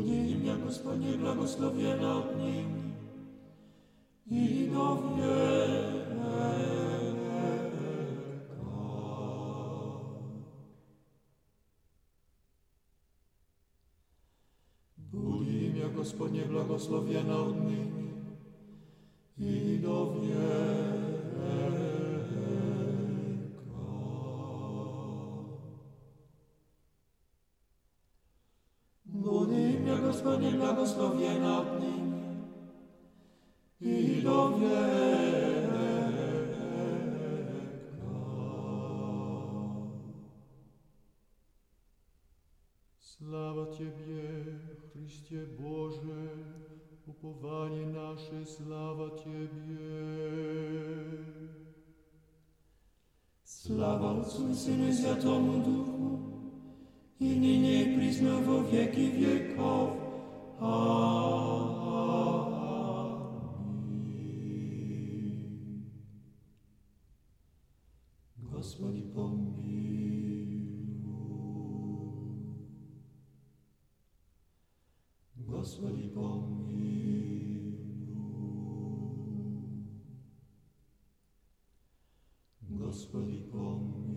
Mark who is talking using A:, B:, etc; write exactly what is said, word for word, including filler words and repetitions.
A: Budi imię Gospodnie błogosławiona od nimi i do wieka. Budi imię Gospodnie błogosławiona od nimi i do wieka. Budi imię Gospodnie błogosławiona od nimi i do wieka.
B: Sława Ciebie, Chryście Boże, upowanie nasze, sława Ciebie.
A: Sława Otcu i Synu i Świętemu Duchu, i nyní i prysno wo wieki wieków. Amen. Gospodи pomiluj. Gospodi pomiluj. Gospodi pomiluj.